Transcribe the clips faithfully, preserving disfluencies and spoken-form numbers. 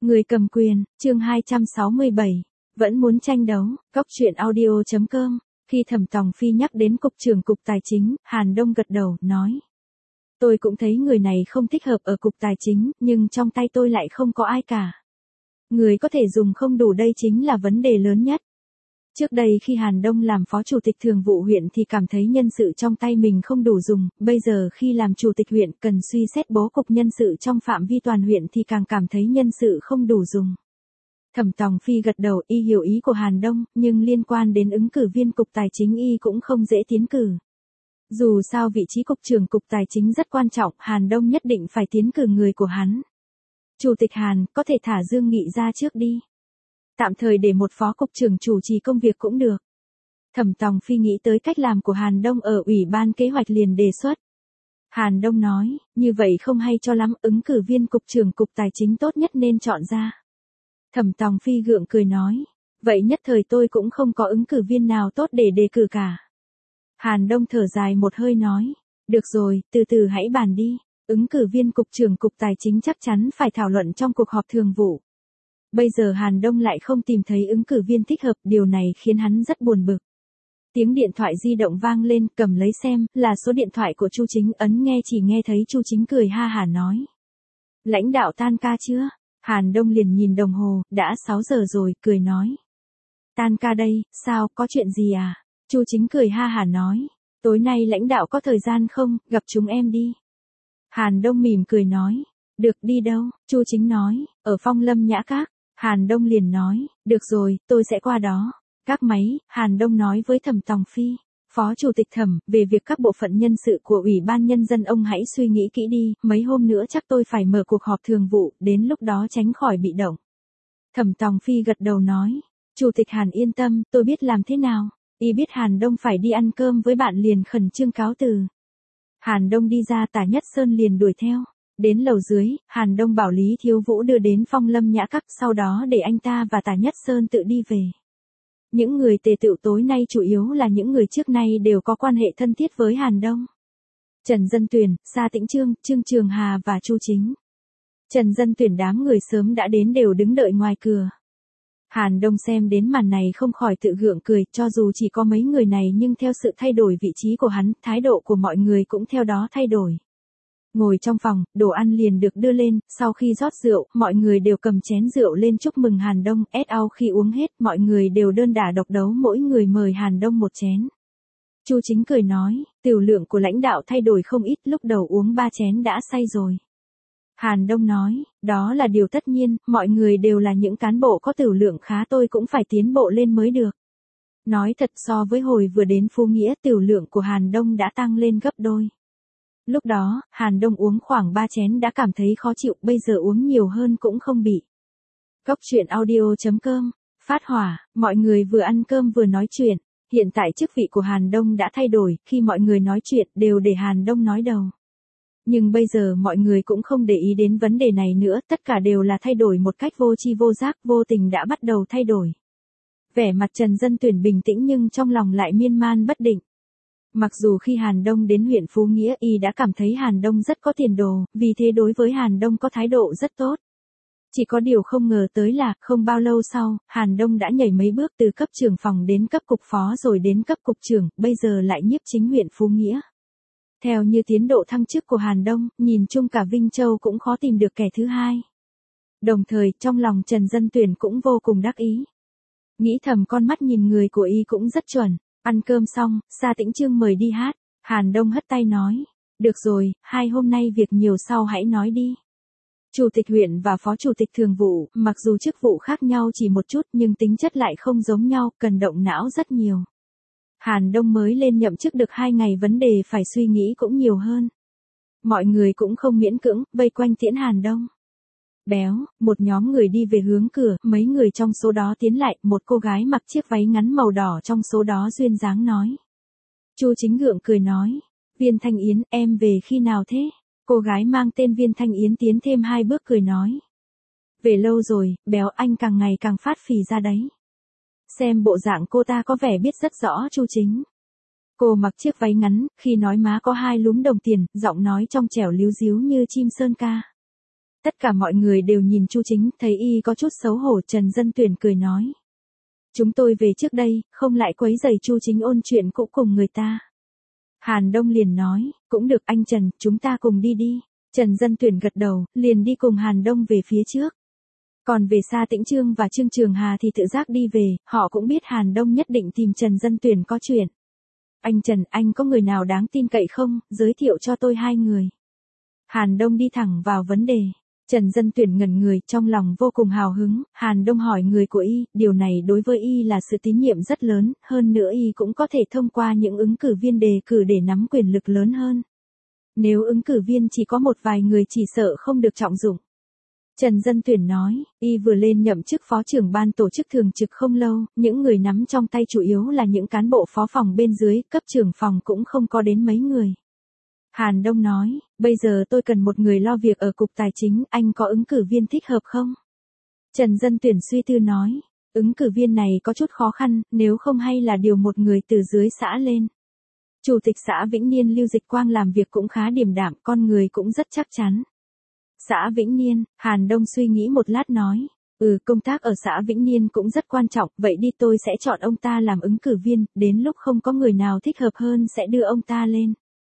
Người cầm quyền, chương hai trăm sáu mươi bảy. Vẫn muốn tranh đấu, Cóc truyện audio chấm com. Khi Thẩm Tòng Phi nhắc đến cục trưởng cục tài chính, Hàn Đông gật đầu, nói. Tôi cũng thấy người này không thích hợp ở cục tài chính, nhưng trong tay tôi lại không có ai cả. Người có thể dùng không đủ đây chính là vấn đề lớn nhất. Trước đây khi Hàn Đông làm phó chủ tịch thường vụ huyện thì cảm thấy nhân sự trong tay mình không đủ dùng, bây giờ khi làm chủ tịch huyện cần suy xét bố cục nhân sự trong phạm vi toàn huyện thì càng cảm thấy nhân sự không đủ dùng. Thẩm Tòng Phi gật đầu, y hiểu ý của Hàn Đông, nhưng liên quan đến ứng cử viên cục tài chính y cũng không dễ tiến cử. Dù sao vị trí cục trưởng cục tài chính rất quan trọng, Hàn Đông nhất định phải tiến cử người của hắn. Chủ tịch Hàn, có thể thả Dương Nghị ra trước đi. Tạm thời để một phó cục trưởng chủ trì công việc cũng được. Thẩm Tòng Phi nghĩ tới cách làm của Hàn Đông ở Ủy ban kế hoạch liền đề xuất. Hàn Đông nói, như vậy không hay cho lắm, ứng cử viên cục trưởng cục tài chính tốt nhất nên chọn ra. Thẩm Tòng Phi gượng cười nói, vậy nhất thời tôi cũng không có ứng cử viên nào tốt để đề cử cả. Hàn Đông thở dài một hơi nói, được rồi, từ từ hãy bàn đi, ứng cử viên cục trưởng cục tài chính chắc chắn phải thảo luận trong cuộc họp thường vụ. Bây giờ Hàn Đông lại không tìm thấy ứng cử viên thích hợp, điều này khiến hắn rất buồn bực. Tiếng điện thoại di động vang lên, cầm lấy xem, là số điện thoại của Chu Chính, ấn nghe chỉ nghe thấy Chu Chính cười ha hả nói. Lãnh đạo tan ca chưa? Hàn Đông liền nhìn đồng hồ, đã sáu giờ rồi, cười nói. Tan ca đây, sao, có chuyện gì à? Chu Chính cười ha hả nói. Tối nay lãnh đạo có thời gian không, gặp chúng em đi. Hàn Đông mỉm cười nói. Được, đi đâu? Chu Chính nói, ở Phong Lâm Nhã Các. Hàn Đông liền nói, được rồi, tôi sẽ qua đó. Các máy, Hàn Đông nói với Thẩm Tòng Phi. Phó Chủ tịch Thẩm, về việc các bộ phận nhân sự của Ủy ban Nhân dân ông hãy suy nghĩ kỹ đi, mấy hôm nữa chắc tôi phải mở cuộc họp thường vụ, đến lúc đó tránh khỏi bị động. Thẩm Tòng Phi gật đầu nói, Chủ tịch Hàn yên tâm, tôi biết làm thế nào. Y biết Hàn Đông phải đi ăn cơm với bạn liền khẩn trương cáo từ. Hàn Đông đi ra, Tả Nhất Sơn liền đuổi theo. Đến lầu dưới, Hàn Đông bảo Lý Thiếu Vũ đưa đến Phong Lâm Nhã Các, sau đó để anh ta và Tả Nhất Sơn tự đi về. Những người tề tựu tối nay chủ yếu là những người trước nay đều có quan hệ thân thiết với Hàn Đông. Trần Dân Tuyển, Sa Tĩnh Trương, Trương Trường Hà và Chu Chính. Trần Dân Tuyển đám người sớm đã đến đều đứng đợi ngoài cửa. Hàn Đông xem đến màn này không khỏi tự gượng cười, cho dù chỉ có mấy người này nhưng theo sự thay đổi vị trí của hắn, thái độ của mọi người cũng theo đó thay đổi. Ngồi trong phòng, đồ ăn liền được đưa lên, sau khi rót rượu, mọi người đều cầm chén rượu lên chúc mừng Hàn Đông, ét ao khi uống hết, mọi người đều đơn đả độc đấu mỗi người mời Hàn Đông một chén. Chu Chính cười nói, tiểu lượng của lãnh đạo thay đổi không ít, lúc đầu uống ba chén đã say rồi. Hàn Đông nói, đó là điều tất nhiên, mọi người đều là những cán bộ có tiểu lượng khá, tôi cũng phải tiến bộ lên mới được. Nói thật, so với hồi vừa đến Phú Nghĩa, tiểu lượng của Hàn Đông đã tăng lên gấp đôi. Lúc đó, Hàn Đông uống khoảng ba chén đã cảm thấy khó chịu, bây giờ uống nhiều hơn cũng không bị. Cóc truyện audio chấm com. Phát hỏa, mọi người vừa ăn cơm vừa nói chuyện. Hiện tại chức vị của Hàn Đông đã thay đổi, khi mọi người nói chuyện đều để Hàn Đông nói đầu. Nhưng bây giờ mọi người cũng không để ý đến vấn đề này nữa, tất cả đều là thay đổi một cách vô tri vô giác, vô tình đã bắt đầu thay đổi. Vẻ mặt Trần Dân Tuyển bình tĩnh nhưng trong lòng lại miên man bất định. Mặc dù khi Hàn Đông đến huyện Phú Nghĩa y đã cảm thấy Hàn Đông rất có tiền đồ, vì thế đối với Hàn Đông có thái độ rất tốt. Chỉ có điều không ngờ tới là, không bao lâu sau, Hàn Đông đã nhảy mấy bước từ cấp trưởng phòng đến cấp cục phó rồi đến cấp cục trưởng, bây giờ lại nhiếp chính huyện Phú Nghĩa. Theo như tiến độ thăng chức của Hàn Đông, nhìn chung cả Vinh Châu cũng khó tìm được kẻ thứ hai. Đồng thời, trong lòng Trần Dân Tuyển cũng vô cùng đắc ý. Nghĩ thầm con mắt nhìn người của y cũng rất chuẩn. Ăn cơm xong, Sa Tĩnh Trương mời đi hát. Hàn Đông hất tay nói, được rồi, hai hôm nay việc nhiều sau hãy nói đi. Chủ tịch huyện và phó chủ tịch thường vụ, mặc dù chức vụ khác nhau chỉ một chút nhưng tính chất lại không giống nhau, cần động não rất nhiều. Hàn Đông mới lên nhậm chức được hai ngày, vấn đề phải suy nghĩ cũng nhiều hơn. Mọi người cũng không miễn cưỡng, vây quanh tiễn Hàn Đông. Béo, một nhóm người đi về hướng cửa, mấy người trong số đó tiến lại, một cô gái mặc chiếc váy ngắn màu đỏ trong số đó duyên dáng nói. Chu Chính gượng cười nói, Viên Thanh Yến, em về khi nào thế? Cô gái mang tên Viên Thanh Yến tiến thêm hai bước cười nói. Về lâu rồi, Béo, anh càng ngày càng phát phì ra đấy. Xem bộ dạng cô ta có vẻ biết rất rõ Chu Chính. Cô mặc chiếc váy ngắn, khi nói má có hai lúm đồng tiền, giọng nói trong trẻo líu díu như chim sơn ca. Tất cả mọi người đều nhìn Chu Chính, thấy y có chút xấu hổ, Trần Dân Tuyển cười nói. Chúng tôi về trước đây, không lại quấy rầy Chu Chính ôn chuyện cũ cùng người ta. Hàn Đông liền nói, cũng được anh Trần, chúng ta cùng đi đi. Trần Dân Tuyển gật đầu, liền đi cùng Hàn Đông về phía trước. Còn về Sa Tĩnh Trương và Trương Trường Hà thì tự giác đi về, họ cũng biết Hàn Đông nhất định tìm Trần Dân Tuyển có chuyện. Anh Trần, anh có người nào đáng tin cậy không, giới thiệu cho tôi hai người. Hàn Đông đi thẳng vào vấn đề. Trần Dân Tuyển ngẩn người, trong lòng vô cùng hào hứng, Hàn Đông hỏi người của y, điều này đối với y là sự tín nhiệm rất lớn, hơn nữa y cũng có thể thông qua những ứng cử viên đề cử để nắm quyền lực lớn hơn. Nếu ứng cử viên chỉ có một vài người chỉ sợ không được trọng dụng. Trần Dân Tuyển nói, y vừa lên nhậm chức phó trưởng ban tổ chức thường trực không lâu, những người nắm trong tay chủ yếu là những cán bộ phó phòng bên dưới, cấp trưởng phòng cũng không có đến mấy người. Hàn Đông nói, bây giờ tôi cần một người lo việc ở cục tài chính, anh có ứng cử viên thích hợp không? Trần Dân Tuyển suy tư nói, ứng cử viên này có chút khó khăn, nếu không hay là điều một người từ dưới xã lên. Chủ tịch xã Vĩnh Niên Lưu Dịch Quang làm việc cũng khá điềm đạm, con người cũng rất chắc chắn. Xã Vĩnh Niên, Hàn Đông suy nghĩ một lát nói, ừ công tác ở xã Vĩnh Niên cũng rất quan trọng, vậy đi tôi sẽ chọn ông ta làm ứng cử viên, đến lúc không có người nào thích hợp hơn sẽ đưa ông ta lên.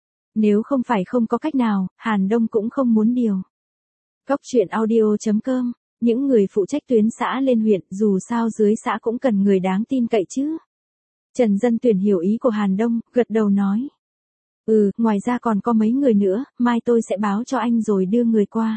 Nếu không phải không có cách nào, Hàn Đông cũng không muốn điều. Cóc truyện audio chấm com, những người phụ trách tuyến xã lên huyện, dù sao dưới xã cũng cần người đáng tin cậy chứ. Trần Dân Tuyển hiểu ý của Hàn Đông, gật đầu nói. Ừ, ngoài ra còn có mấy người nữa, mai tôi sẽ báo cho anh rồi đưa người qua.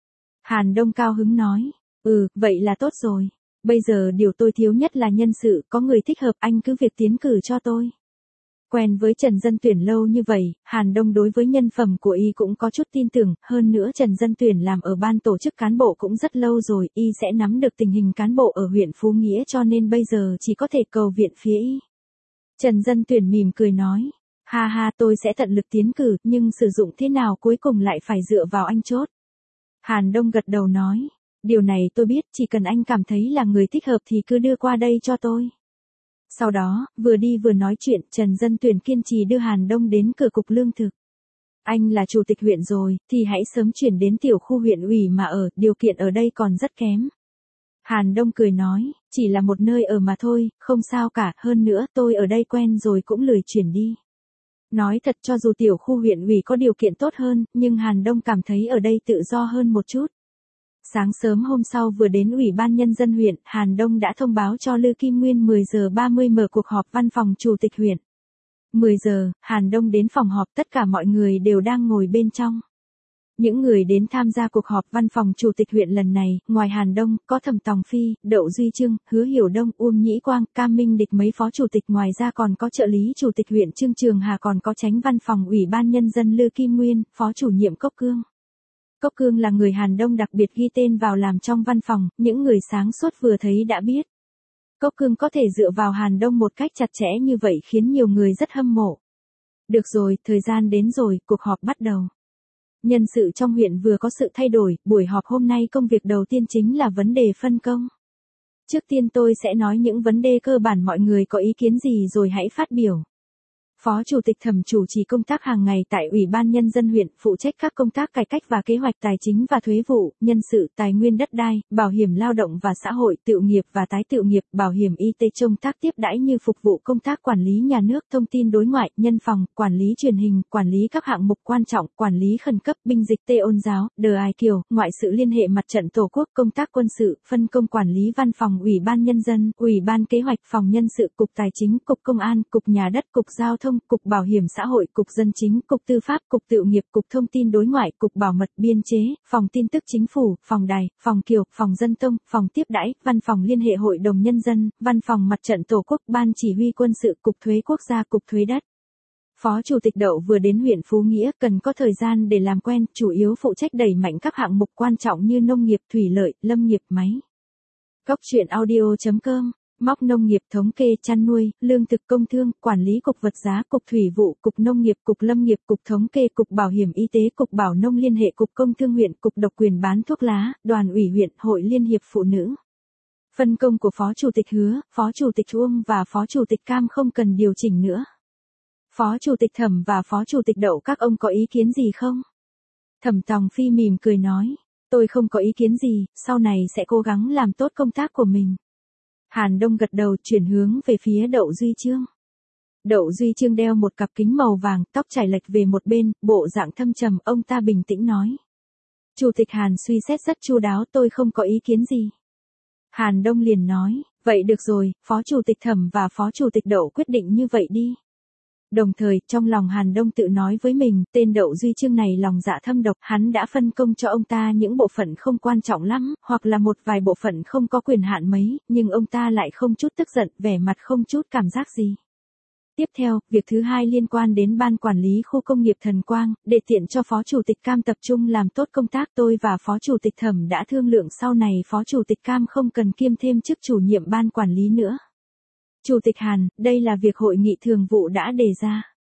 Hàn Đông cao hứng nói, ừ, vậy là tốt rồi. Bây giờ điều tôi thiếu nhất là nhân sự, có người thích hợp anh cứ việc tiến cử cho tôi. Quen với Trần Dân Tuyển lâu như vậy, Hàn Đông đối với nhân phẩm của y cũng có chút tin tưởng, hơn nữa Trần Dân Tuyển làm ở ban tổ chức cán bộ cũng rất lâu rồi, y sẽ nắm được tình hình cán bộ ở huyện Phú Nghĩa cho nên bây giờ chỉ có thể cầu viện phía y. Trần Dân Tuyển mỉm cười nói, ha ha tôi sẽ tận lực tiến cử, nhưng sử dụng thế nào cuối cùng lại phải dựa vào anh chốt. Hàn Đông gật đầu nói, điều này tôi biết, chỉ cần anh cảm thấy là người thích hợp thì cứ đưa qua đây cho tôi. Sau đó, vừa đi vừa nói chuyện, Trần Dân Tuyển kiên trì đưa Hàn Đông đến cửa cục lương thực. Anh là chủ tịch huyện rồi, thì hãy sớm chuyển đến tiểu khu huyện ủy mà ở, điều kiện ở đây còn rất kém. Hàn Đông cười nói, chỉ là một nơi ở mà thôi, không sao cả, hơn nữa tôi ở đây quen rồi cũng lười chuyển đi. Nói thật cho dù tiểu khu huyện ủy có điều kiện tốt hơn, nhưng Hàn Đông cảm thấy ở đây tự do hơn một chút. Sáng sớm hôm sau vừa đến Ủy ban Nhân dân huyện, Hàn Đông đã thông báo cho Lư Kim Nguyên mười giờ ba mươi mở cuộc họp văn phòng chủ tịch huyện. mười giờ, Hàn Đông đến phòng họp, tất cả mọi người đều đang ngồi bên trong. Những người đến tham gia cuộc họp văn phòng chủ tịch huyện lần này, ngoài Hàn Đông, có Thẩm Tòng Phi, Đậu Duy Trương, Hứa Hiểu Đông, Uông Nhĩ Quang, Cam Minh Địch mấy phó chủ tịch, ngoài ra còn có trợ lý chủ tịch huyện Trương Trường Hà, còn có chánh văn phòng Ủy ban Nhân dân Lư Kim Nguyên, phó chủ nhiệm Cốc Cương. Cốc Cương là người Hàn Đông đặc biệt ghi tên vào làm trong văn phòng, những người sáng suốt vừa thấy đã biết. Cốc Cương có thể dựa vào Hàn Đông một cách chặt chẽ như vậy khiến nhiều người rất hâm mộ. Được rồi, thời gian đến rồi, cuộc họp bắt đầu. Nhân sự trong huyện vừa có sự thay đổi, buổi họp hôm nay công việc đầu tiên chính là vấn đề phân công. Trước tiên tôi sẽ nói những vấn đề cơ bản, mọi người có ý kiến gì rồi hãy phát biểu. Phó Chủ tịch Thẩm chủ trì công tác hàng ngày tại Ủy ban Nhân dân huyện, phụ trách các công tác cải cách và kế hoạch tài chính và thuế vụ, nhân sự, tài nguyên đất đai, bảo hiểm lao động và xã hội, tự nghiệp và tái tự nghiệp, bảo hiểm y tế, công tác tiếp đãi như phục vụ công tác quản lý nhà nước, thông tin đối ngoại, nhân phòng, quản lý truyền hình, quản lý các hạng mục quan trọng, quản lý khẩn cấp, binh dịch tê ôn giáo, đờ ai kiều, ngoại sự liên hệ mặt trận tổ quốc, công tác quân sự, phân công quản lý văn phòng Ủy ban Nhân dân, Ủy ban kế hoạch, phòng nhân sự, cục tài chính, cục công an, cục nhà đất, cục giao thông, cục bảo hiểm xã hội, cục dân chính, cục tư pháp, cục tự nghiệp, cục thông tin đối ngoại, cục bảo mật biên chế, phòng tin tức chính phủ, phòng đài, phòng kiều, phòng dân tông, phòng tiếp đãi, văn phòng liên hệ hội đồng nhân dân, văn phòng mặt trận tổ quốc, ban chỉ huy quân sự, cục thuế quốc gia, cục thuế đất. Phó Chủ tịch Đậu vừa đến huyện Phú Nghĩa, cần có thời gian để làm quen, chủ yếu phụ trách đẩy mạnh các hạng mục quan trọng như nông nghiệp, thủy lợi, lâm nghiệp, máy. Cóc truyện audio chấm com, móc nông nghiệp, thống kê, chăn nuôi, lương thực, công thương, quản lý, cục vật giá, cục thủy vụ, cục nông nghiệp, cục lâm nghiệp, cục thống kê, cục bảo hiểm y tế, cục bảo nông liên hệ, cục công thương huyện, cục độc quyền bán thuốc lá, đoàn ủy huyện, hội liên hiệp phụ nữ. Phân công của Phó Chủ tịch Hứa, Phó Chủ tịch Uông và Phó Chủ tịch Cam không cần điều chỉnh nữa. Phó Chủ tịch Thẩm và Phó Chủ tịch Đậu các ông có ý kiến gì không? Thẩm Tòng Phi mỉm cười nói. Tôi không có ý kiến gì, sau này sẽ cố gắng làm tốt công tác của mình. Hàn Đông gật đầu chuyển hướng về phía Đậu Duy Chương. Đậu Duy Chương đeo một cặp kính màu vàng, tóc chải lệch về một bên, bộ dạng thâm trầm, ông ta bình tĩnh nói. Chủ tịch Hàn suy xét rất chu đáo, tôi không có ý kiến gì. Hàn Đông liền nói, vậy được rồi, Phó Chủ tịch Thẩm và Phó Chủ tịch Đậu quyết định như vậy đi. Đồng thời, trong lòng Hàn Đông tự nói với mình, tên Đậu Duy Chương này lòng dạ thâm độc, hắn đã phân công cho ông ta những bộ phận không quan trọng lắm, hoặc là một vài bộ phận không có quyền hạn mấy, nhưng ông ta lại không chút tức giận, vẻ mặt không chút cảm giác gì. Tiếp theo, việc thứ hai liên quan đến ban quản lý khu công nghiệp Thần Quang, để tiện cho Phó Chủ tịch Cam tập trung làm tốt công tác, tôi và Phó Chủ tịch Thẩm đã thương lượng sau này Phó Chủ tịch Cam không cần kiêm thêm chức chủ nhiệm ban quản lý nữa. Chủ tịch Hàn, đây là việc hội nghị thường vụ đã đề ra.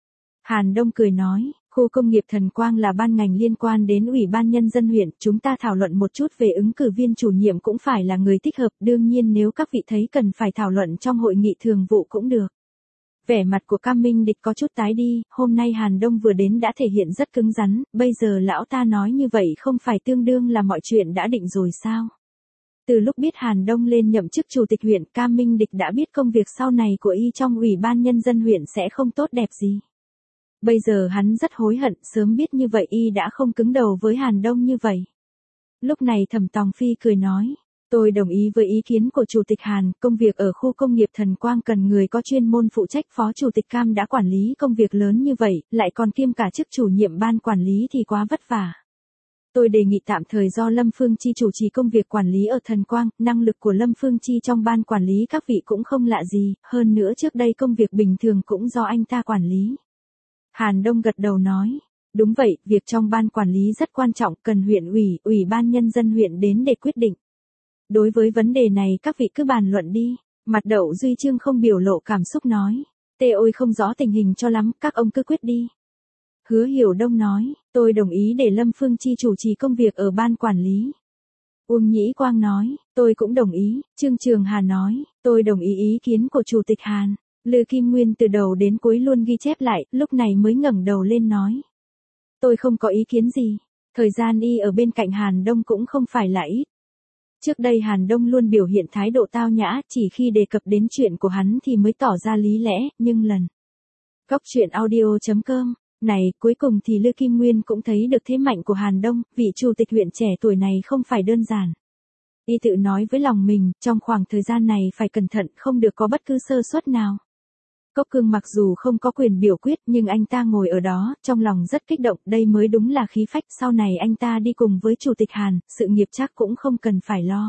Hàn Đông cười nói, khu công nghiệp Thần Quang là ban ngành liên quan đến Ủy ban Nhân dân huyện, chúng ta thảo luận một chút về ứng cử viên chủ nhiệm cũng phải là người thích hợp, đương nhiên nếu các vị thấy cần phải thảo luận trong hội nghị thường vụ cũng được. Vẻ mặt của Cam Minh Địch có chút tái đi, hôm nay Hàn Đông vừa đến đã thể hiện rất cứng rắn, bây giờ lão ta nói như vậy không phải tương đương là mọi chuyện đã định rồi sao? Từ lúc biết Hàn Đông lên nhậm chức chủ tịch huyện, Cam Minh Địch đã biết công việc sau này của y trong Ủy ban Nhân dân huyện sẽ không tốt đẹp gì. Bây giờ hắn rất hối hận, sớm biết như vậy y đã không cứng đầu với Hàn Đông như vậy. Lúc này Thẩm Tòng Phi cười nói, tôi đồng ý với ý kiến của Chủ tịch Hàn, công việc ở khu công nghiệp Thần Quang cần người có chuyên môn phụ trách, Phó Chủ tịch Cam đã quản lý công việc lớn như vậy, lại còn kiêm cả chức chủ nhiệm ban quản lý thì quá vất vả. Tôi đề nghị tạm thời do Lâm Phương Chi chủ trì công việc quản lý ở Thần Quang, năng lực của Lâm Phương Chi trong ban quản lý các vị cũng không lạ gì, hơn nữa trước đây công việc bình thường cũng do anh ta quản lý. Hàn Đông gật đầu nói, đúng vậy, việc trong ban quản lý rất quan trọng, cần huyện ủy, Ủy ban Nhân dân huyện đến để quyết định. Đối với vấn đề này các vị cứ bàn luận đi. Mặt Đậu Duy Chương không biểu lộ cảm xúc nói, tê ôi không rõ tình hình cho lắm, các ông cứ quyết đi. Hứa Hiểu Đông nói, tôi đồng ý để Lâm Phương Chi chủ trì công việc ở ban quản lý. Uông Nhĩ Quang nói, tôi cũng đồng ý. Trương Trường Hà nói, tôi đồng ý ý kiến của Chủ tịch Hàn. Lư Kim Nguyên từ đầu đến cuối luôn ghi chép lại, lúc này mới ngẩng đầu lên nói. Tôi không có ý kiến gì. Thời gian y ở bên cạnh Hàn Đông cũng không phải là ít. Trước đây Hàn Đông luôn biểu hiện thái độ tao nhã, chỉ khi đề cập đến chuyện của hắn thì mới tỏ ra lý lẽ, nhưng lần. Góc truyện audio chấm com này, cuối cùng thì Lư Kim Nguyên cũng thấy được thế mạnh của Hàn Đông, vị chủ tịch huyện trẻ tuổi này không phải đơn giản. Y tự nói với lòng mình, trong khoảng thời gian này phải cẩn thận, không được có bất cứ sơ suất nào. Cốc Cương mặc dù không có quyền biểu quyết nhưng anh ta ngồi ở đó, trong lòng rất kích động, đây mới đúng là khí phách, sau này anh ta đi cùng với Chủ tịch Hàn, sự nghiệp chắc cũng không cần phải lo.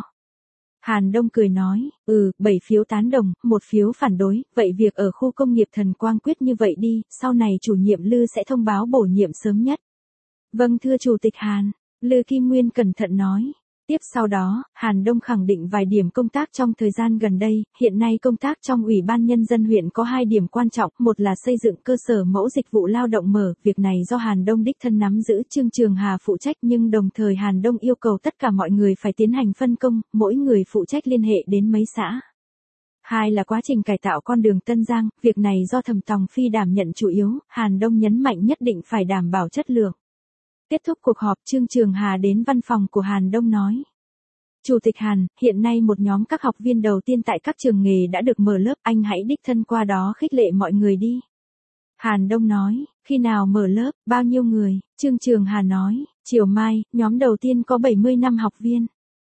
Hàn Đông cười nói, ừ, bảy phiếu tán đồng, một phiếu phản đối, vậy việc ở khu công nghiệp Thần Quang quyết như vậy đi, sau này chủ nhiệm Lư sẽ thông báo bổ nhiệm sớm nhất. Vâng thưa Chủ tịch Hàn, Lư Kim Nguyên cẩn thận nói. Tiếp sau đó, Hàn Đông khẳng định vài điểm công tác trong thời gian gần đây, hiện nay công tác trong Ủy ban Nhân dân huyện có hai điểm quan trọng, một là xây dựng cơ sở mẫu dịch vụ lao động mở, việc này do Hàn Đông đích thân nắm giữ, Trương Trường Hà phụ trách nhưng đồng thời Hàn Đông yêu cầu tất cả mọi người phải tiến hành phân công, mỗi người phụ trách liên hệ đến mấy xã. Hai là quá trình cải tạo con đường Tân Giang, việc này do Thẩm Tòng Phi đảm nhận chủ yếu, Hàn Đông nhấn mạnh nhất định phải đảm bảo chất lượng. Kết thúc cuộc họp, Trương Trường Hà đến văn phòng của Hàn Đông nói. Chủ tịch Hàn, hiện nay một nhóm các học viên đầu tiên tại các trường nghề đã được mở lớp, anh hãy đích thân qua đó khích lệ mọi người đi. Hàn Đông nói, khi nào mở lớp, bao nhiêu người? Trương Trường Hà nói, chiều mai, nhóm đầu tiên có bảy mươi lăm học viên.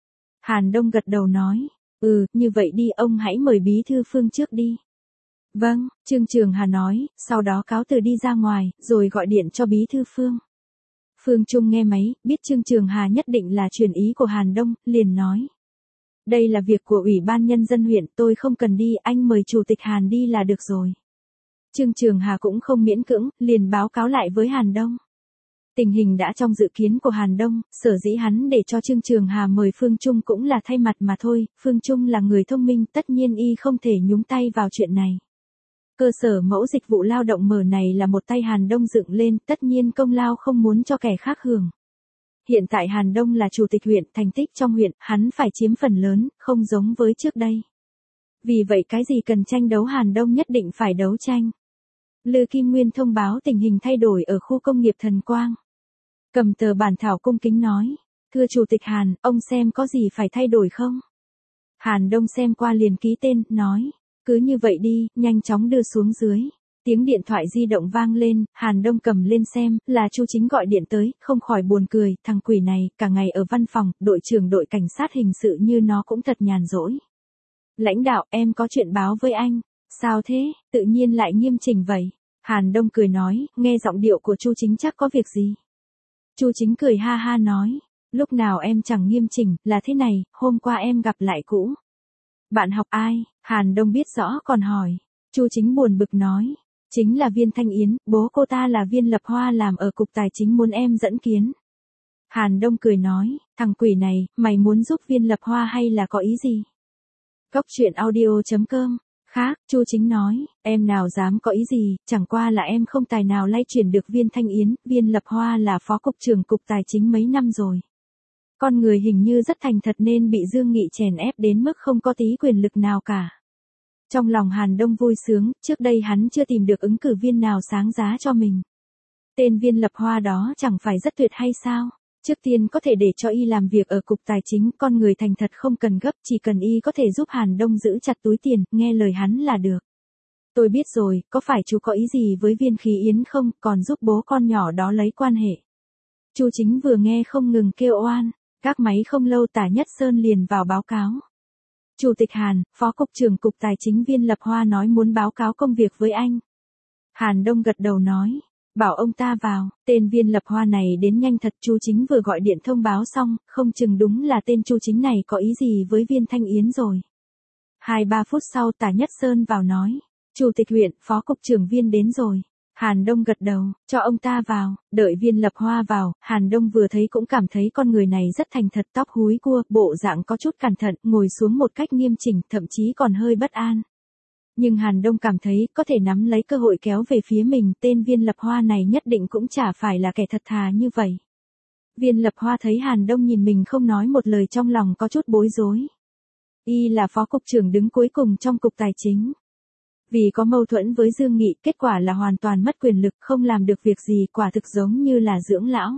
Hàn Đông gật đầu nói, ừ, như vậy đi, ông hãy mời Bí Thư Phương trước đi. Vâng, Trương Trường Hà nói, sau đó cáo từ đi ra ngoài, rồi gọi điện cho Bí Thư Phương. Phương Trung nghe máy, biết Trương Trường Hà nhất định là truyền ý của Hàn Đông, liền nói. Đây là việc của Ủy ban Nhân dân huyện, tôi không cần đi, anh mời Chủ tịch Hàn đi là được rồi. Trương Trường Hà cũng không miễn cưỡng, liền báo cáo lại với Hàn Đông. Tình hình đã trong dự kiến của Hàn Đông, sở dĩ hắn để cho Trương Trường Hà mời Phương Trung cũng là thay mặt mà thôi, Phương Trung là người thông minh, tất nhiên y không thể nhúng tay vào chuyện này. Cơ sở mẫu dịch vụ lao động mở này là một tay Hàn Đông dựng lên, tất nhiên công lao không muốn cho kẻ khác hưởng. Hiện tại Hàn Đông là chủ tịch huyện, thành tích trong huyện, hắn phải chiếm phần lớn, không giống với trước đây. Vì vậy cái gì cần tranh đấu Hàn Đông nhất định phải đấu tranh. Lư Kim Nguyên thông báo tình hình thay đổi ở khu công nghiệp Thần Quang. Cầm tờ bản thảo cung kính nói. Thưa Chủ tịch Hàn, ông xem có gì phải thay đổi không? Hàn Đông xem qua liền ký tên, nói. Cứ như vậy đi, nhanh chóng đưa xuống dưới. Tiếng điện thoại di động vang lên, Hàn Đông cầm lên xem, là Chu Chính gọi điện tới, không khỏi buồn cười, thằng quỷ này, cả ngày ở văn phòng, đội trưởng đội cảnh sát hình sự như nó cũng thật nhàn rỗi. Lãnh đạo, em có chuyện báo với anh. Sao thế, tự nhiên lại nghiêm chỉnh vậy? Hàn Đông cười nói, nghe giọng điệu của Chu Chính chắc có việc gì. Chu Chính cười ha ha nói, lúc nào em chẳng nghiêm chỉnh, là thế này, hôm qua em gặp lại cũ. Bạn học ai? Hàn Đông biết rõ còn hỏi. Chu Chính buồn bực nói, chính là Viên Thanh Yến, bố cô ta là Viên Lập Hoa làm ở cục tài chính muốn em dẫn kiến. Hàn Đông cười nói, thằng quỷ này, mày muốn giúp Viên Lập Hoa hay là có ý gì? Cốc truyện audio chấm com. Khác, Chu Chính nói, em nào dám có ý gì, chẳng qua là em không tài nào lay chuyển được Viên Thanh Yến, Viên Lập Hoa là phó cục trưởng cục tài chính mấy năm rồi. Con người hình như rất thành thật nên bị Dương Nghị chèn ép đến mức không có tí quyền lực nào cả. Trong lòng Hàn Đông vui sướng, trước đây hắn chưa tìm được ứng cử viên nào sáng giá cho mình. Tên Viên Lập Hoa đó chẳng phải rất tuyệt hay sao? Trước tiên có thể để cho y làm việc ở cục tài chính, con người thành thật không cần gấp, chỉ cần y có thể giúp Hàn Đông giữ chặt túi tiền, nghe lời hắn là được. Tôi biết rồi, có phải chú có ý gì với Viên Khí Yến không, còn giúp bố con nhỏ đó lấy quan hệ. Chu Chính vừa nghe không ngừng kêu oan, các máy không lâu Tả Nhất Sơn liền vào báo cáo. Chủ tịch Hàn, Phó Cục trưởng Cục Tài chính Viên Lập Hoa nói muốn báo cáo công việc với anh. Hàn Đông gật đầu nói, bảo ông ta vào, tên Viên Lập Hoa này đến nhanh thật. Chu Chính vừa gọi điện thông báo xong, không chừng đúng là tên Chu Chính này có ý gì với Viên Thanh Yến rồi. Hai ba phút sau Tả Nhất Sơn vào nói, Chủ tịch huyện, Phó Cục trưởng Viên đến rồi. Hàn Đông gật đầu, cho ông ta vào, đợi Viên Lập Hoa vào, Hàn Đông vừa thấy cũng cảm thấy con người này rất thành thật, tóc húi cua, bộ dạng có chút cẩn thận, ngồi xuống một cách nghiêm chỉnh, thậm chí còn hơi bất an. Nhưng Hàn Đông cảm thấy có thể nắm lấy cơ hội kéo về phía mình, tên Viên Lập Hoa này nhất định cũng chả phải là kẻ thật thà như vậy. Viên Lập Hoa thấy Hàn Đông nhìn mình không nói một lời trong lòng có chút bối rối. Y là phó cục trưởng đứng cuối cùng trong cục tài chính. Vì có mâu thuẫn với Dương Nghị, kết quả là hoàn toàn mất quyền lực, không làm được việc gì, quả thực giống như là dưỡng lão.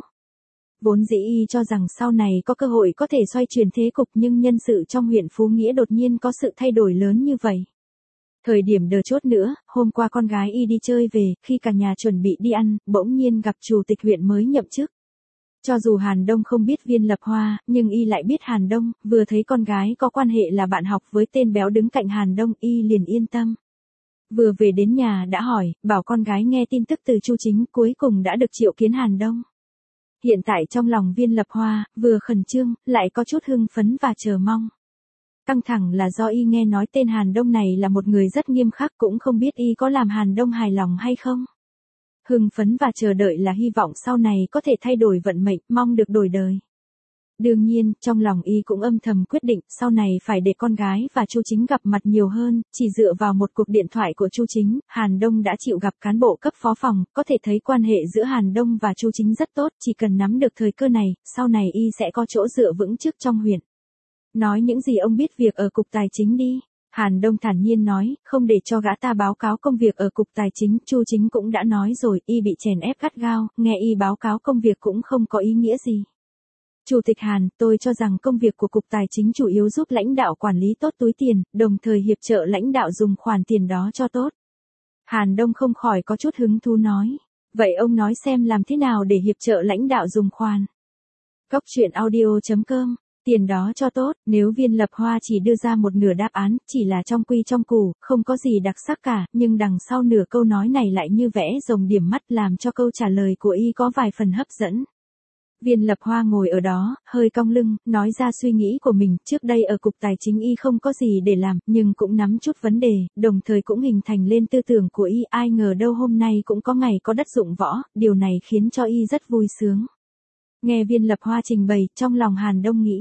Vốn dĩ y cho rằng sau này có cơ hội có thể xoay chuyển thế cục, nhưng nhân sự trong huyện Phú Nghĩa đột nhiên có sự thay đổi lớn như vậy. Thời điểm đờ chốt nữa, hôm qua con gái y đi chơi về, khi cả nhà chuẩn bị đi ăn, bỗng nhiên gặp chủ tịch huyện mới nhậm chức. Cho dù Hàn Đông không biết Viên Lập Hoa, nhưng y lại biết Hàn Đông, vừa thấy con gái có quan hệ là bạn học với tên béo đứng cạnh Hàn Đông, y liền yên tâm. Vừa về đến nhà đã hỏi, bảo con gái nghe tin tức từ Chu Chính, cuối cùng đã được triệu kiến Hàn Đông. Hiện tại trong lòng Viên Lập Hoa, vừa khẩn trương, lại có chút hưng phấn và chờ mong. Căng thẳng là do y nghe nói tên Hàn Đông này là một người rất nghiêm khắc, cũng không biết y có làm Hàn Đông hài lòng hay không. Hưng phấn và chờ đợi là hy vọng sau này có thể thay đổi vận mệnh, mong được đổi đời. Đương nhiên, trong lòng y cũng âm thầm quyết định, sau này phải để con gái và Chu Chính gặp mặt nhiều hơn, chỉ dựa vào một cuộc điện thoại của Chu Chính, Hàn Đông đã chịu gặp cán bộ cấp phó phòng, có thể thấy quan hệ giữa Hàn Đông và Chu Chính rất tốt, chỉ cần nắm được thời cơ này, sau này y sẽ có chỗ dựa vững trước trong huyện. Nói những gì ông biết việc ở cục tài chính đi. Hàn Đông thản nhiên nói, không để cho gã ta báo cáo công việc ở cục tài chính, Chu Chính cũng đã nói rồi, y bị chèn ép gắt gao, nghe y báo cáo công việc cũng không có ý nghĩa gì. Chủ tịch Hàn, tôi cho rằng công việc của cục tài chính chủ yếu giúp lãnh đạo quản lý tốt túi tiền, đồng thời hiệp trợ lãnh đạo dùng khoản tiền đó cho tốt. Hàn Đông không khỏi có chút hứng thú nói, vậy ông nói xem làm thế nào để hiệp trợ lãnh đạo dùng khoản. Cốc truyện audio chấm com. Tiền đó cho tốt, nếu Viên Lập Hoa chỉ đưa ra một nửa đáp án, chỉ là trong quy trong củ, không có gì đặc sắc cả, nhưng đằng sau nửa câu nói này lại như vẽ rồng điểm mắt, làm cho câu trả lời của y có vài phần hấp dẫn. Viên Lập Hoa ngồi ở đó, hơi cong lưng, nói ra suy nghĩ của mình, trước đây ở cục tài chính y không có gì để làm, nhưng cũng nắm chút vấn đề, đồng thời cũng hình thành lên tư tưởng của y, ai ngờ đâu hôm nay cũng có ngày có đất dụng võ, điều này khiến cho y rất vui sướng. Nghe Viên Lập Hoa trình bày, trong lòng Hàn Đông nghĩ.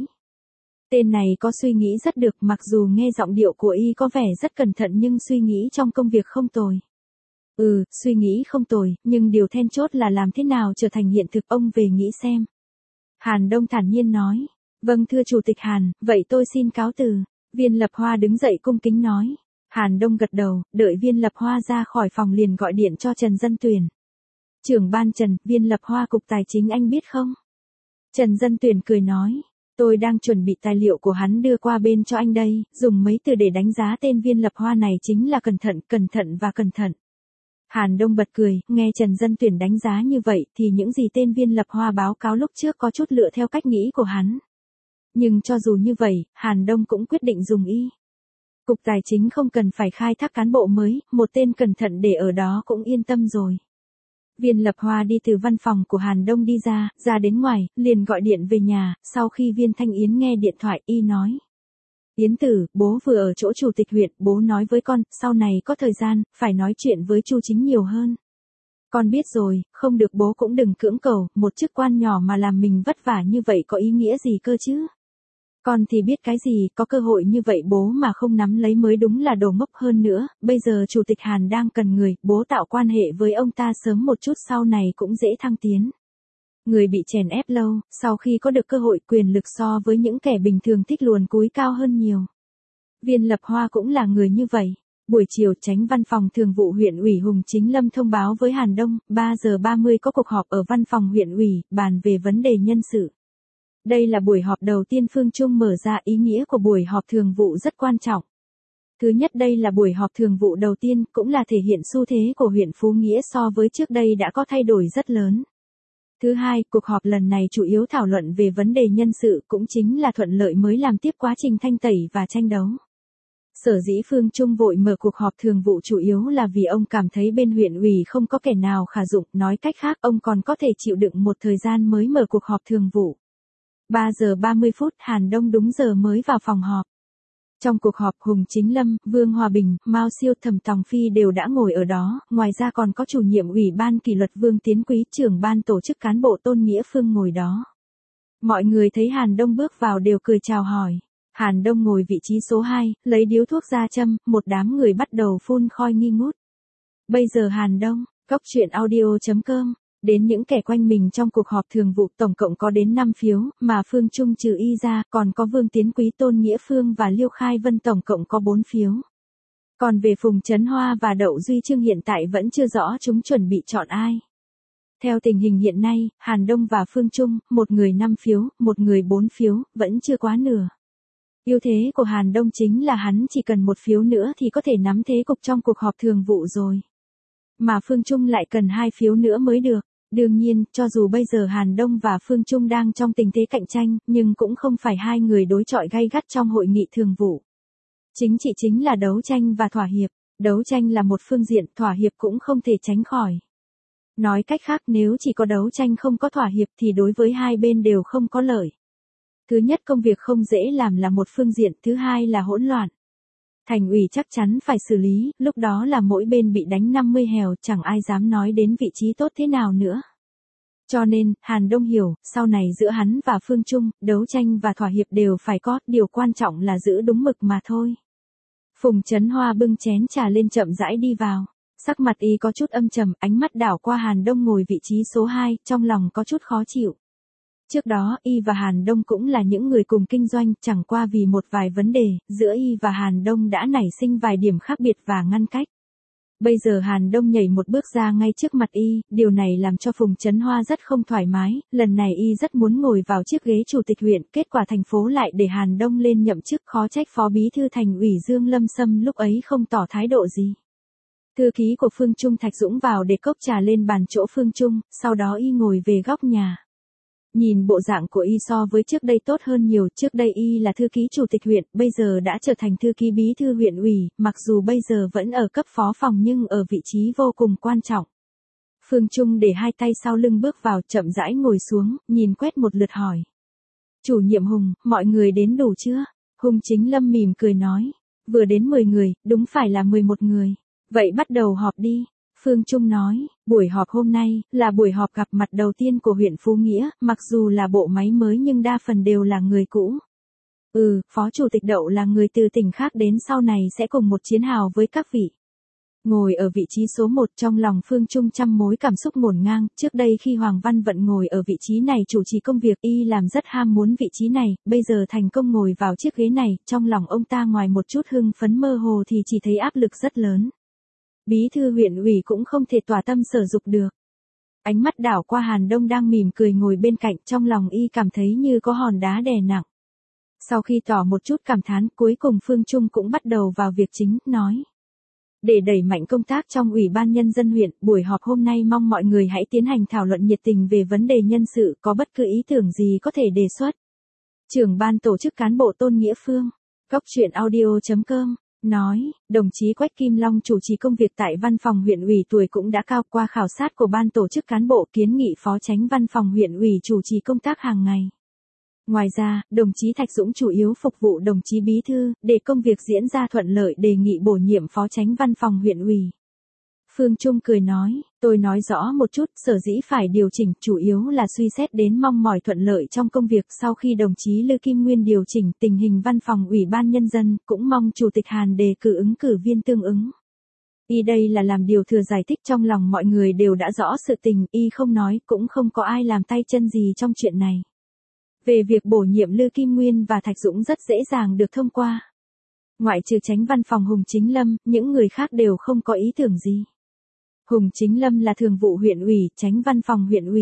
Tên này có suy nghĩ rất được, mặc dù nghe giọng điệu của y có vẻ rất cẩn thận nhưng suy nghĩ trong công việc không tồi. Ừ, suy nghĩ không tồi, nhưng điều then chốt là làm thế nào trở thành hiện thực, ông về nghĩ xem. Hàn Đông thản nhiên nói, vâng thưa Chủ tịch Hàn, vậy tôi xin cáo từ. Viên Lập Hoa đứng dậy cung kính nói. Hàn Đông gật đầu, đợi Viên Lập Hoa ra khỏi phòng liền gọi điện cho Trần Dân Tuyền. Trưởng ban Trần, Viên Lập Hoa cục tài chính anh biết không? Trần Dân Tuyển cười nói, tôi đang chuẩn bị tài liệu của hắn đưa qua bên cho anh đây, dùng mấy từ để đánh giá tên Viên Lập Hoa này chính là cẩn thận, cẩn thận và cẩn thận. Hàn Đông bật cười, nghe Trần Dân Tuyển đánh giá như vậy thì những gì tên Viên Lập Hoa báo cáo lúc trước có chút lựa theo cách nghĩ của hắn. Nhưng cho dù như vậy, Hàn Đông cũng quyết định dùng y. Cục Tài chính không cần phải khai thác cán bộ mới, một tên cẩn thận để ở đó cũng yên tâm rồi. Viên Lập Hoa đi từ văn phòng của Hàn Đông đi ra, ra đến ngoài, liền gọi điện về nhà, sau khi Viên Thanh Yến nghe điện thoại y nói. Yến tử, bố vừa ở chỗ chủ tịch huyện, bố nói với con, sau này có thời gian, phải nói chuyện với Chu Chính nhiều hơn. Con biết rồi, không được bố cũng đừng cưỡng cầu, một chức quan nhỏ mà làm mình vất vả như vậy có ý nghĩa gì cơ chứ? Con thì biết cái gì, có cơ hội như vậy bố mà không nắm lấy mới đúng là đồ ngốc hơn nữa, bây giờ Chủ tịch Hàn đang cần người, bố tạo quan hệ với ông ta sớm một chút sau này cũng dễ thăng tiến. Người bị chèn ép lâu, sau khi có được cơ hội quyền lực so với những kẻ bình thường thích luồn cúi cao hơn nhiều. Viên Lập Hoa cũng là người như vậy. Buổi chiều Chánh văn phòng thường vụ huyện ủy Hùng Chính Lâm thông báo với Hàn Đông, ba giờ ba mươi có cuộc họp ở văn phòng huyện ủy, bàn về vấn đề nhân sự. Đây là buổi họp đầu tiên Phương Trung mở ra, ý nghĩa của buổi họp thường vụ rất quan trọng. Thứ nhất, đây là buổi họp thường vụ đầu tiên, cũng là thể hiện xu thế của huyện Phú Nghĩa so với trước đây đã có thay đổi rất lớn. Thứ hai, cuộc họp lần này chủ yếu thảo luận về vấn đề nhân sự, cũng chính là thuận lợi mới làm tiếp quá trình thanh tẩy và tranh đấu. Sở dĩ Phương Trung vội mở cuộc họp thường vụ chủ yếu là vì ông cảm thấy bên huyện ủy không có kẻ nào khả dụng, nói cách khác ông còn có thể chịu đựng một thời gian mới mở cuộc họp thường vụ. ba giờ ba mươi phút Hàn Đông đúng giờ mới vào phòng họp. Trong cuộc họp Hùng Chính Lâm, Vương Hòa Bình, Mao Siêu Thẩm Tòng Phi đều đã ngồi ở đó, ngoài ra còn có chủ nhiệm ủy ban kỷ luật Vương Tiến Quý, trưởng ban tổ chức cán bộ Tôn Nghĩa Phương ngồi đó. Mọi người thấy Hàn Đông bước vào đều cười chào hỏi. Hàn Đông ngồi vị trí số hai, lấy điếu thuốc ra châm, một đám người bắt đầu phun khói nghi ngút. Bây giờ Hàn Đông, cốc truyện audio chấm com, đến những kẻ quanh mình trong cuộc họp thường vụ tổng cộng có đến năm phiếu, mà Phương Trung trừ y ra, còn có Vương Tiến Quý, Tôn Nghĩa Phương và Liêu Khai Vân tổng cộng có bốn phiếu. Còn về Phùng Trấn Hoa và Đậu Duy Trương hiện tại vẫn chưa rõ chúng chuẩn bị chọn ai. Theo tình hình hiện nay, Hàn Đông và Phương Trung, một người năm phiếu, một người bốn phiếu, vẫn chưa quá nửa. Ưu thế của Hàn Đông chính là hắn chỉ cần một phiếu nữa thì có thể nắm thế cục trong cuộc họp thường vụ rồi. Mà Phương Trung lại cần hai phiếu nữa mới được. Đương nhiên, cho dù bây giờ Hàn Đông và Phương Trung đang trong tình thế cạnh tranh, nhưng cũng không phải hai người đối chọi gay gắt trong hội nghị thường vụ. Chính trị chính là đấu tranh và thỏa hiệp. Đấu tranh là một phương diện, thỏa hiệp cũng không thể tránh khỏi. Nói cách khác, nếu chỉ có đấu tranh không có thỏa hiệp thì đối với hai bên đều không có lợi. Thứ nhất, công việc không dễ làm là một phương diện, thứ hai là hỗn loạn. Thành ủy chắc chắn phải xử lý, lúc đó là mỗi bên bị đánh năm mươi hèo, chẳng ai dám nói đến vị trí tốt thế nào nữa. Cho nên, Hàn Đông hiểu, sau này giữa hắn và Phương Trung, đấu tranh và thỏa hiệp đều phải có, điều quan trọng là giữ đúng mực mà thôi. Phùng Trấn Hoa bưng chén trà lên chậm rãi đi vào. Sắc mặt y có chút âm trầm, ánh mắt đảo qua Hàn Đông ngồi vị trí số hai, trong lòng có chút khó chịu. Trước đó, y và Hàn Đông cũng là những người cùng kinh doanh, chẳng qua vì một vài vấn đề, giữa y và Hàn Đông đã nảy sinh vài điểm khác biệt và ngăn cách. Bây giờ Hàn Đông nhảy một bước ra ngay trước mặt y, điều này làm cho Phùng Trấn Hoa rất không thoải mái, lần này y rất muốn ngồi vào chiếc ghế chủ tịch huyện, kết quả thành phố lại để Hàn Đông lên nhậm chức, khó trách phó bí thư thành ủy Dương Lâm Sâm lúc ấy không tỏ thái độ gì. Thư ký của Phương Trung Thạch Dũng vào để cốc trà lên bàn chỗ Phương Trung, sau đó y ngồi về góc nhà. Nhìn bộ dạng của y so với trước đây tốt hơn nhiều, trước đây y là thư ký chủ tịch huyện, bây giờ đã trở thành thư ký bí thư huyện ủy, mặc dù bây giờ vẫn ở cấp phó phòng nhưng ở vị trí vô cùng quan trọng. Phương Trung để hai tay sau lưng bước vào, chậm rãi ngồi xuống, nhìn quét một lượt hỏi. Chủ nhiệm Hùng, mọi người đến đủ chưa? Hùng Chính Lâm mỉm cười nói. Vừa đến mười người, đúng phải là mười một người. Vậy bắt đầu họp đi. Phương Trung nói, buổi họp hôm nay, là buổi họp gặp mặt đầu tiên của huyện Phú Nghĩa, mặc dù là bộ máy mới nhưng đa phần đều là người cũ. Ừ, Phó Chủ tịch Đậu là người từ tỉnh khác đến sau này sẽ cùng một chiến hào với các vị. Ngồi ở vị trí số một trong lòng Phương Trung trăm mối cảm xúc ngổn ngang, trước đây khi Hoàng Văn Vận ngồi ở vị trí này chủ trì công việc y làm rất ham muốn vị trí này, bây giờ thành công ngồi vào chiếc ghế này, trong lòng ông ta ngoài một chút hưng phấn mơ hồ thì chỉ thấy áp lực rất lớn. Bí thư huyện ủy cũng không thể tỏa tâm sở dục được. Ánh mắt đảo qua Hàn Đông đang mỉm cười ngồi bên cạnh, trong lòng y cảm thấy như có hòn đá đè nặng. Sau khi tỏ một chút cảm thán, cuối cùng Phương Trung cũng bắt đầu vào việc chính, nói. Để đẩy mạnh công tác trong Ủy ban Nhân dân huyện, buổi họp hôm nay mong mọi người hãy tiến hành thảo luận nhiệt tình về vấn đề nhân sự, có bất cứ ý tưởng gì có thể đề xuất. Trưởng ban tổ chức cán bộ Tôn Nghĩa Phương, Cóc Truyện Audio chấm com, nói, đồng chí Quách Kim Long chủ trì công việc tại văn phòng huyện ủy, tuổi cũng đã cao, qua khảo sát của ban tổ chức cán bộ kiến nghị phó chánh văn phòng huyện ủy chủ trì công tác hàng ngày. Ngoài ra, đồng chí Thạch Dũng chủ yếu phục vụ đồng chí bí thư, để công việc diễn ra thuận lợi đề nghị bổ nhiệm phó chánh văn phòng huyện ủy. Phương Trung cười nói, tôi nói rõ một chút, sở dĩ phải điều chỉnh, chủ yếu là suy xét đến mong mỏi thuận lợi trong công việc. Sau khi đồng chí Lư Kim Nguyên điều chỉnh tình hình văn phòng Ủy ban Nhân dân, cũng mong Chủ tịch Hàn đề cử ứng cử viên tương ứng. Y đây là làm điều thừa giải thích, trong lòng mọi người đều đã rõ sự tình, y không nói, cũng không có ai làm tay chân gì trong chuyện này. Về việc bổ nhiệm Lư Kim Nguyên và Thạch Dũng rất dễ dàng được thông qua. Ngoại trừ chánh văn phòng Hùng Chính Lâm, những người khác đều không có ý tưởng gì. Hùng Chính Lâm là thường vụ huyện ủy, chánh văn phòng huyện ủy.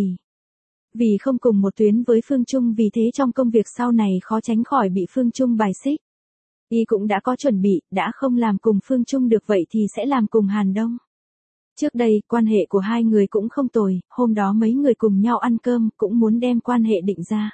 Vì không cùng một tuyến với Phương Trung, vì thế trong công việc sau này khó tránh khỏi bị Phương Trung bài xích. Y cũng đã có chuẩn bị, đã không làm cùng Phương Trung được vậy thì sẽ làm cùng Hàn Đông. Trước đây, quan hệ của hai người cũng không tồi, hôm đó mấy người cùng nhau ăn cơm, cũng muốn đem quan hệ định ra.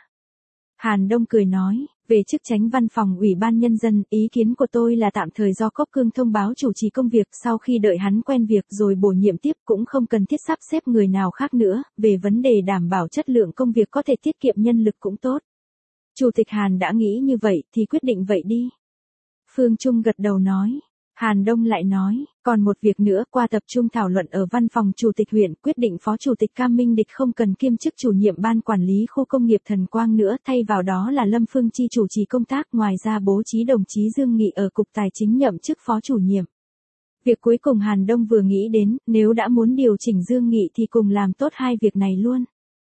Hàn Đông cười nói, về chức chánh văn phòng Ủy ban Nhân dân, ý kiến của tôi là tạm thời do Cốc Cương thông báo chủ trì công việc, sau khi đợi hắn quen việc rồi bổ nhiệm tiếp, cũng không cần thiết sắp xếp người nào khác nữa, về vấn đề đảm bảo chất lượng công việc có thể tiết kiệm nhân lực cũng tốt. Chủ tịch Hàn đã nghĩ như vậy thì quyết định vậy đi. Phương Trung gật đầu nói. Hàn Đông lại nói, còn một việc nữa, qua tập trung thảo luận ở văn phòng chủ tịch huyện, quyết định phó chủ tịch Cam Minh Địch không cần kiêm chức chủ nhiệm ban quản lý khu công nghiệp Thần Quang nữa, thay vào đó là Lâm Phương Chi chủ trì công tác, ngoài ra bố trí đồng chí Dương Nghị ở cục tài chính nhậm chức phó chủ nhiệm. Việc cuối cùng Hàn Đông vừa nghĩ đến, nếu đã muốn điều chỉnh Dương Nghị thì cùng làm tốt hai việc này luôn.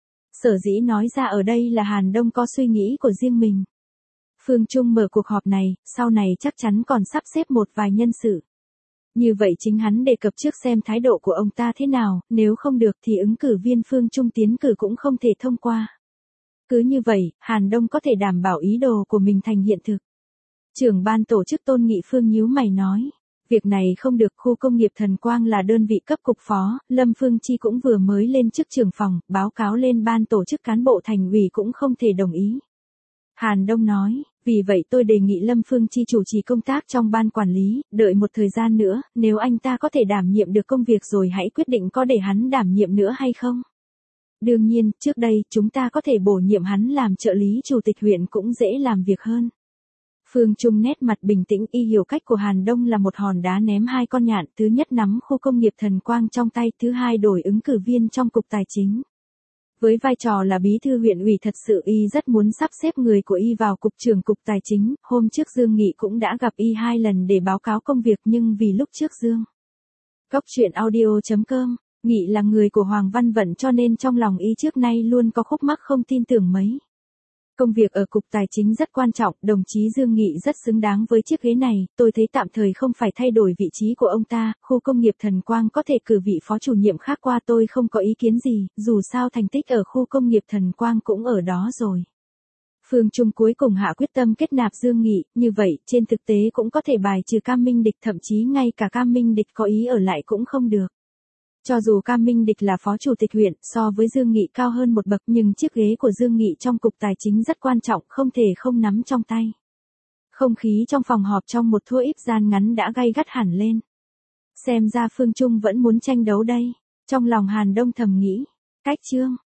Sở dĩ nói ra ở đây là Hàn Đông có suy nghĩ của riêng mình. Phương Trung mở cuộc họp này, sau này chắc chắn còn sắp xếp một vài nhân sự. Như vậy chính hắn đề cập trước xem thái độ của ông ta thế nào, nếu không được thì ứng cử viên Phương Trung tiến cử cũng không thể thông qua. Cứ như vậy, Hàn Đông có thể đảm bảo ý đồ của mình thành hiện thực. Trưởng ban tổ chức Tôn Nghị Phương nhíu mày nói, việc này không được, khu công nghiệp Thần Quang là đơn vị cấp cục phó, Lâm Phương Chi cũng vừa mới lên chức trưởng phòng, báo cáo lên ban tổ chức cán bộ thành ủy cũng không thể đồng ý. Hàn Đông nói, vì vậy tôi đề nghị Lâm Phương Chi chủ trì công tác trong ban quản lý, đợi một thời gian nữa, nếu anh ta có thể đảm nhiệm được công việc rồi hãy quyết định có để hắn đảm nhiệm nữa hay không. Đương nhiên, trước đây, chúng ta có thể bổ nhiệm hắn làm trợ lý chủ tịch huyện cũng dễ làm việc hơn. Phương Trung nét mặt bình tĩnh, y hiểu cách của Hàn Đông là một hòn đá ném hai con nhạn, thứ nhất nắm khu công nghiệp Thần Quang trong tay, thứ hai đổi ứng cử viên trong cục tài chính. Với vai trò là bí thư huyện ủy, thật sự y rất muốn sắp xếp người của y vào cục trưởng cục tài chính, hôm trước Dương Nghị cũng đã gặp y hai lần để báo cáo công việc nhưng vì lúc trước Dương. Cóc Truyện Audio chấm com, Nghị là người của Hoàng Văn Vận cho nên trong lòng y trước nay luôn có khúc mắc không tin tưởng mấy. Công việc ở cục tài chính rất quan trọng, đồng chí Dương Nghị rất xứng đáng với chiếc ghế này, tôi thấy tạm thời không phải thay đổi vị trí của ông ta, khu công nghiệp Thần Quang có thể cử vị phó chủ nhiệm khác qua, tôi không có ý kiến gì, dù sao thành tích ở khu công nghiệp Thần Quang cũng ở đó rồi. Phương Trung cuối cùng hạ quyết tâm kết nạp Dương Nghị, như vậy trên thực tế cũng có thể bài trừ Cam Minh Địch, thậm chí ngay cả Cam Minh Địch có ý ở lại cũng không được. Cho dù Cam Minh Địch là phó chủ tịch huyện, so với Dương Nghị cao hơn một bậc, nhưng chiếc ghế của Dương Nghị trong cục tài chính rất quan trọng, không thể không nắm trong tay. Không khí trong phòng họp trong một thua ít gian ngắn đã gay gắt hẳn lên. Xem ra Phương Trung vẫn muốn tranh đấu đây. Trong lòng Hàn Đông thầm nghĩ, cách chương.